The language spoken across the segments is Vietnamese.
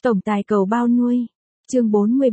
Tổng tài cầu bao nuôi. Chương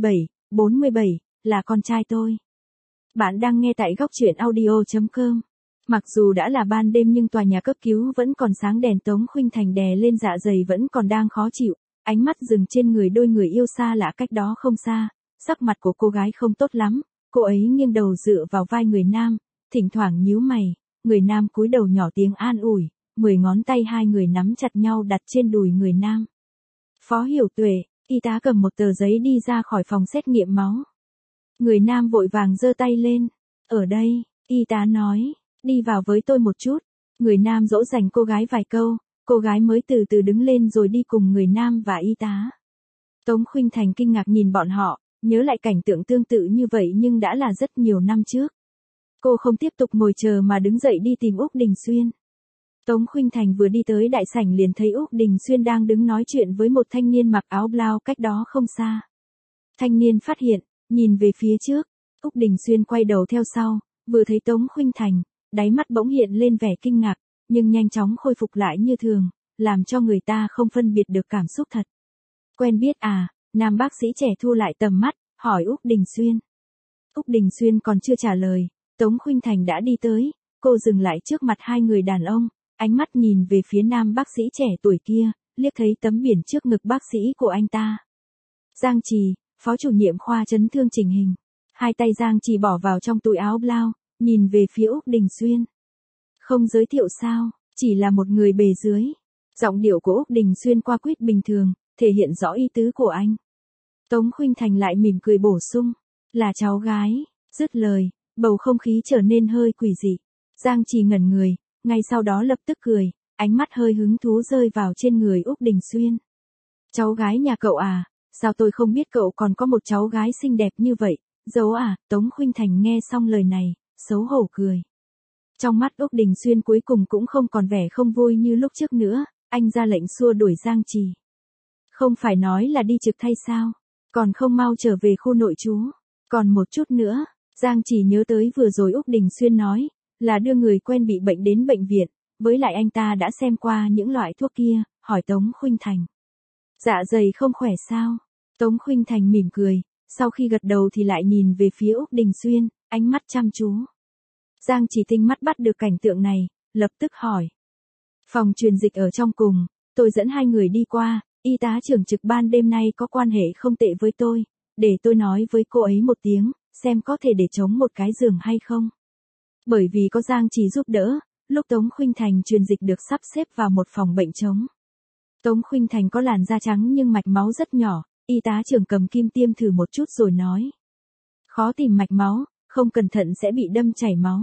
47, là con trai tôi. Bạn đang nghe tại góc truyện audio.com. Mặc dù đã là ban đêm nhưng tòa nhà cấp cứu vẫn còn sáng đèn. Tống Khuynh Thành đè lên dạ dày vẫn còn đang khó chịu, ánh mắt dừng trên người đôi người yêu xa lạ cách đó không xa. Sắc mặt của cô gái không tốt lắm, cô ấy nghiêng đầu dựa vào vai người nam, thỉnh thoảng nhíu mày, người nam cúi đầu nhỏ tiếng an ủi, 10 ngón tay hai người nắm chặt nhau đặt trên đùi người nam. Phó Hiểu Tuệ, y tá cầm một tờ giấy đi ra khỏi phòng xét nghiệm máu. Người nam vội vàng giơ tay lên. Ở đây, y tá nói, đi vào với tôi một chút. Người nam dỗ dành cô gái vài câu, cô gái mới từ từ đứng lên rồi đi cùng người nam và y tá. Tống Khuynh Thành kinh ngạc nhìn bọn họ, nhớ lại cảnh tượng tương tự như vậy nhưng đã là rất nhiều năm trước. Cô không tiếp tục ngồi chờ mà đứng dậy đi tìm Úc Đình Xuyên. Tống Khuynh Thành vừa đi tới đại sảnh liền thấy Úc Đình Xuyên đang đứng nói chuyện với một thanh niên mặc áo blau cách đó không xa. Thanh niên phát hiện, nhìn về phía trước, Úc Đình Xuyên quay đầu theo sau, vừa thấy Tống Khuynh Thành, đáy mắt bỗng hiện lên vẻ kinh ngạc, nhưng nhanh chóng khôi phục lại như thường, làm cho người ta không phân biệt được cảm xúc thật. Quen biết à? Nam bác sĩ trẻ thu lại tầm mắt, hỏi Úc Đình Xuyên. Úc Đình Xuyên còn chưa trả lời, Tống Khuynh Thành đã đi tới, cô dừng lại trước mặt hai người đàn ông, ánh mắt nhìn về phía nam bác sĩ trẻ tuổi kia, liếc thấy tấm biển trước ngực bác sĩ của anh ta. Giang Trì, phó chủ nhiệm khoa chấn thương chỉnh hình. Hai tay Giang Trì bỏ vào trong túi áo blau, nhìn về phía Úc Đình Xuyên. Không giới thiệu sao, chỉ là một người bề dưới. Giọng điệu của Úc Đình Xuyên qua quýt bình thường, thể hiện rõ ý tứ của anh. Tống Khuynh Thành lại mỉm cười bổ sung, là cháu gái. Dứt lời, bầu không khí trở nên hơi quỷ dị. Giang Trì ngẩn người, ngay sau đó lập tức cười, ánh mắt hơi hứng thú rơi vào trên người Úc Đình Xuyên. Cháu gái nhà cậu à, sao tôi không biết cậu còn có một cháu gái xinh đẹp như vậy, giấu à? Tống Khuynh Thành nghe xong lời này, xấu hổ cười. Trong mắt Úc Đình Xuyên cuối cùng cũng không còn vẻ không vui như lúc trước nữa, anh ra lệnh xua đuổi Giang Trì. Không phải nói là đi trực thay sao, còn không mau trở về khu nội trú. Còn một chút nữa, Giang Trì nhớ tới vừa rồi Úc Đình Xuyên nói, là đưa người quen bị bệnh đến bệnh viện, với lại anh ta đã xem qua những loại thuốc kia, hỏi Tống Khuynh Thành. Dạ dày không khỏe sao? Tống Khuynh Thành mỉm cười, sau khi gật đầu thì lại nhìn về phía Úc Đình Xuyên, ánh mắt chăm chú. Giang Trì tinh mắt bắt được cảnh tượng này, lập tức hỏi. Phòng truyền dịch ở trong cùng, tôi dẫn hai người đi qua, y tá trưởng trực ban đêm nay có quan hệ không tệ với tôi, để tôi nói với cô ấy một tiếng, xem có thể để trống một cái giường hay không. Bởi vì có Giang Trì giúp đỡ, lúc Tống Khuynh Thành truyền dịch được sắp xếp vào một phòng bệnh trống. Tống Khuynh Thành có làn da trắng nhưng mạch máu rất nhỏ, y tá trưởng cầm kim tiêm thử một chút rồi nói. Khó tìm mạch máu, không cẩn thận sẽ bị đâm chảy máu.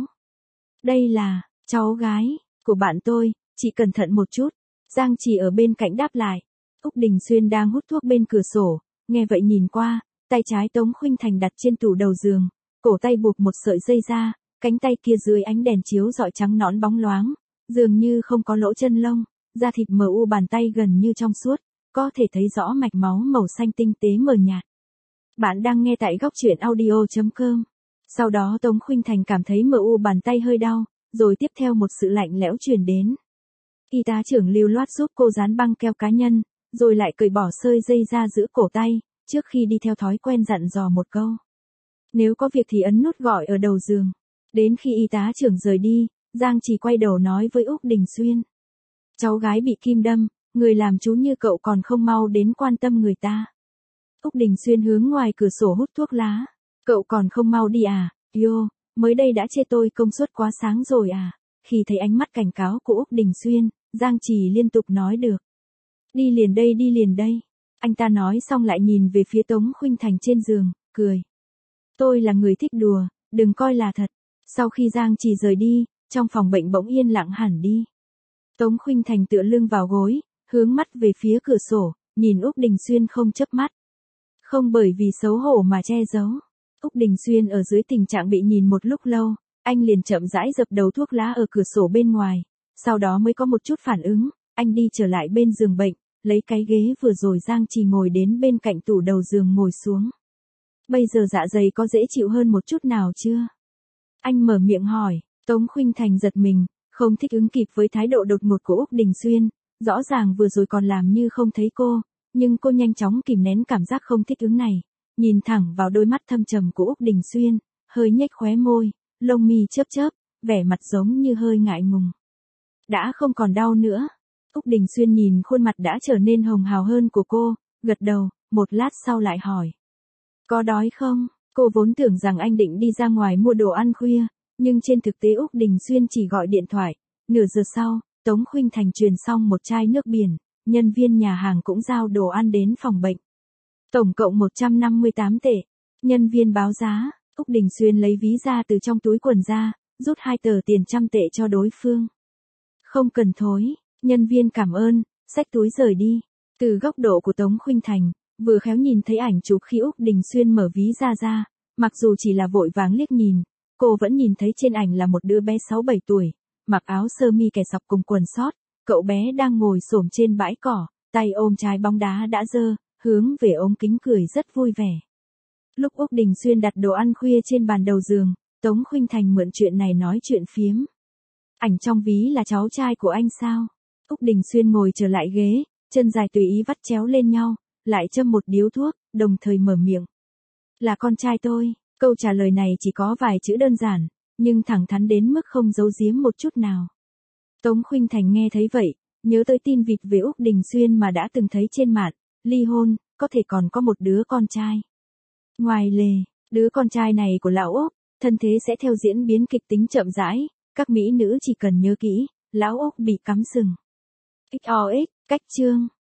Đây là, cháu gái, của bạn tôi, chị cẩn thận một chút. Giang Trì ở bên cạnh đáp lại. Úc Đình Xuyên đang hút thuốc bên cửa sổ, nghe vậy nhìn qua, tay trái Tống Khuynh Thành đặt trên tủ đầu giường, cổ tay buộc một sợi dây ra, cánh tay kia dưới ánh đèn chiếu rọi trắng nõn bóng loáng, dường như không có lỗ chân lông, da thịt mờ u bàn tay gần như trong suốt, có thể thấy rõ mạch máu màu xanh tinh tế mờ nhạt. Bạn đang nghe tại góc truyện audio.com. Sau đó Tống Khuynh Thành cảm thấy mờ u bàn tay hơi đau, rồi tiếp theo một sự lạnh lẽo truyền đến. Y tá trưởng lưu loát giúp cô dán băng keo cá nhân, rồi lại cởi bỏ sợi dây ra giữ cổ tay, trước khi đi theo thói quen dặn dò một câu. Nếu có việc thì ấn nút gọi ở đầu giường. Đến khi y tá trưởng rời đi, Giang Trì quay đầu nói với Úc Đình Xuyên. Cháu gái bị kim đâm, người làm chú như cậu còn không mau đến quan tâm người ta. Úc Đình Xuyên hướng ngoài cửa sổ hút thuốc lá. Cậu còn không mau đi à, yo, mới đây đã chê tôi công suất quá sáng rồi à. Khi thấy ánh mắt cảnh cáo của Úc Đình Xuyên, Giang Trì liên tục nói được. Đi liền đây, đi liền đây. Anh ta nói xong lại nhìn về phía Tống Khuynh Thành trên giường, cười. Tôi là người thích đùa, đừng coi là thật. Sau khi Giang Trì rời đi, trong phòng bệnh bỗng yên lặng hẳn đi. Tống Khuynh Thành tựa lưng vào gối, hướng mắt về phía cửa sổ, nhìn Úc Đình Xuyên không chớp mắt. Không bởi vì xấu hổ mà che giấu. Úc Đình Xuyên ở dưới tình trạng bị nhìn một lúc lâu, anh liền chậm rãi dập đầu thuốc lá ở cửa sổ bên ngoài, sau đó mới có một chút phản ứng, anh đi trở lại bên giường bệnh, lấy cái ghế vừa rồi Giang Trì ngồi đến bên cạnh tủ đầu giường ngồi xuống. Bây giờ dạ dày có dễ chịu hơn một chút nào chưa? Anh mở miệng hỏi. Tống Khuynh Thành giật mình, không thích ứng kịp với thái độ đột ngột của Úc Đình Xuyên, rõ ràng vừa rồi còn làm như không thấy cô, nhưng cô nhanh chóng kìm nén cảm giác không thích ứng này, nhìn thẳng vào đôi mắt thâm trầm của Úc Đình Xuyên, hơi nhếch khóe môi, lông mi chớp chớp, vẻ mặt giống như hơi ngại ngùng. Đã không còn đau nữa. Úc Đình Xuyên nhìn khuôn mặt đã trở nên hồng hào hơn của cô, gật đầu, một lát sau lại hỏi. Có đói không? Cô vốn tưởng rằng anh định đi ra ngoài mua đồ ăn khuya, nhưng trên thực tế Úc Đình Xuyên chỉ gọi điện thoại. Nửa giờ sau, Tống Khuynh Thành truyền xong một chai nước biển, nhân viên nhà hàng cũng giao đồ ăn đến phòng bệnh. Tổng cộng 158 tệ. Nhân viên báo giá, Úc Đình Xuyên lấy ví ra từ trong túi quần ra, rút 2 tờ tiền 100 tệ cho đối phương. Không cần thối, nhân viên cảm ơn, xách túi rời đi. Từ góc độ của Tống Khuynh Thành, vừa khéo nhìn thấy ảnh chụp khi Úc Đình Xuyên mở ví ra, mặc dù chỉ là vội vàng liếc nhìn, cô vẫn nhìn thấy trên ảnh là một đứa bé 6-7 tuổi, mặc áo sơ mi kẻ sọc cùng quần sót, cậu bé đang ngồi xổm trên bãi cỏ, tay ôm trái bóng đá đã dơ, hướng về ống kính cười rất vui vẻ. Lúc Úc Đình Xuyên đặt đồ ăn khuya trên bàn đầu giường, Tống Khuynh Thành mượn chuyện này nói chuyện phiếm. Ảnh trong ví là cháu trai của anh sao? Úc Đình Xuyên ngồi trở lại ghế, chân dài tùy ý vắt chéo lên nhau, lại châm một điếu thuốc, đồng thời mở miệng. Là con trai tôi. Câu trả lời này chỉ có vài chữ đơn giản, nhưng thẳng thắn đến mức không giấu giếm một chút nào. Tống Khuynh Thành nghe thấy vậy, nhớ tới tin vịt về Úc Đình Xuyên mà đã từng thấy trên mạng, ly hôn, có thể còn có một đứa con trai. Ngoài lề, đứa con trai này của lão Úc, thân thế sẽ theo diễn biến kịch tính chậm rãi, các mỹ nữ chỉ cần nhớ kỹ, lão Úc bị cắm sừng. XOX, cách chương.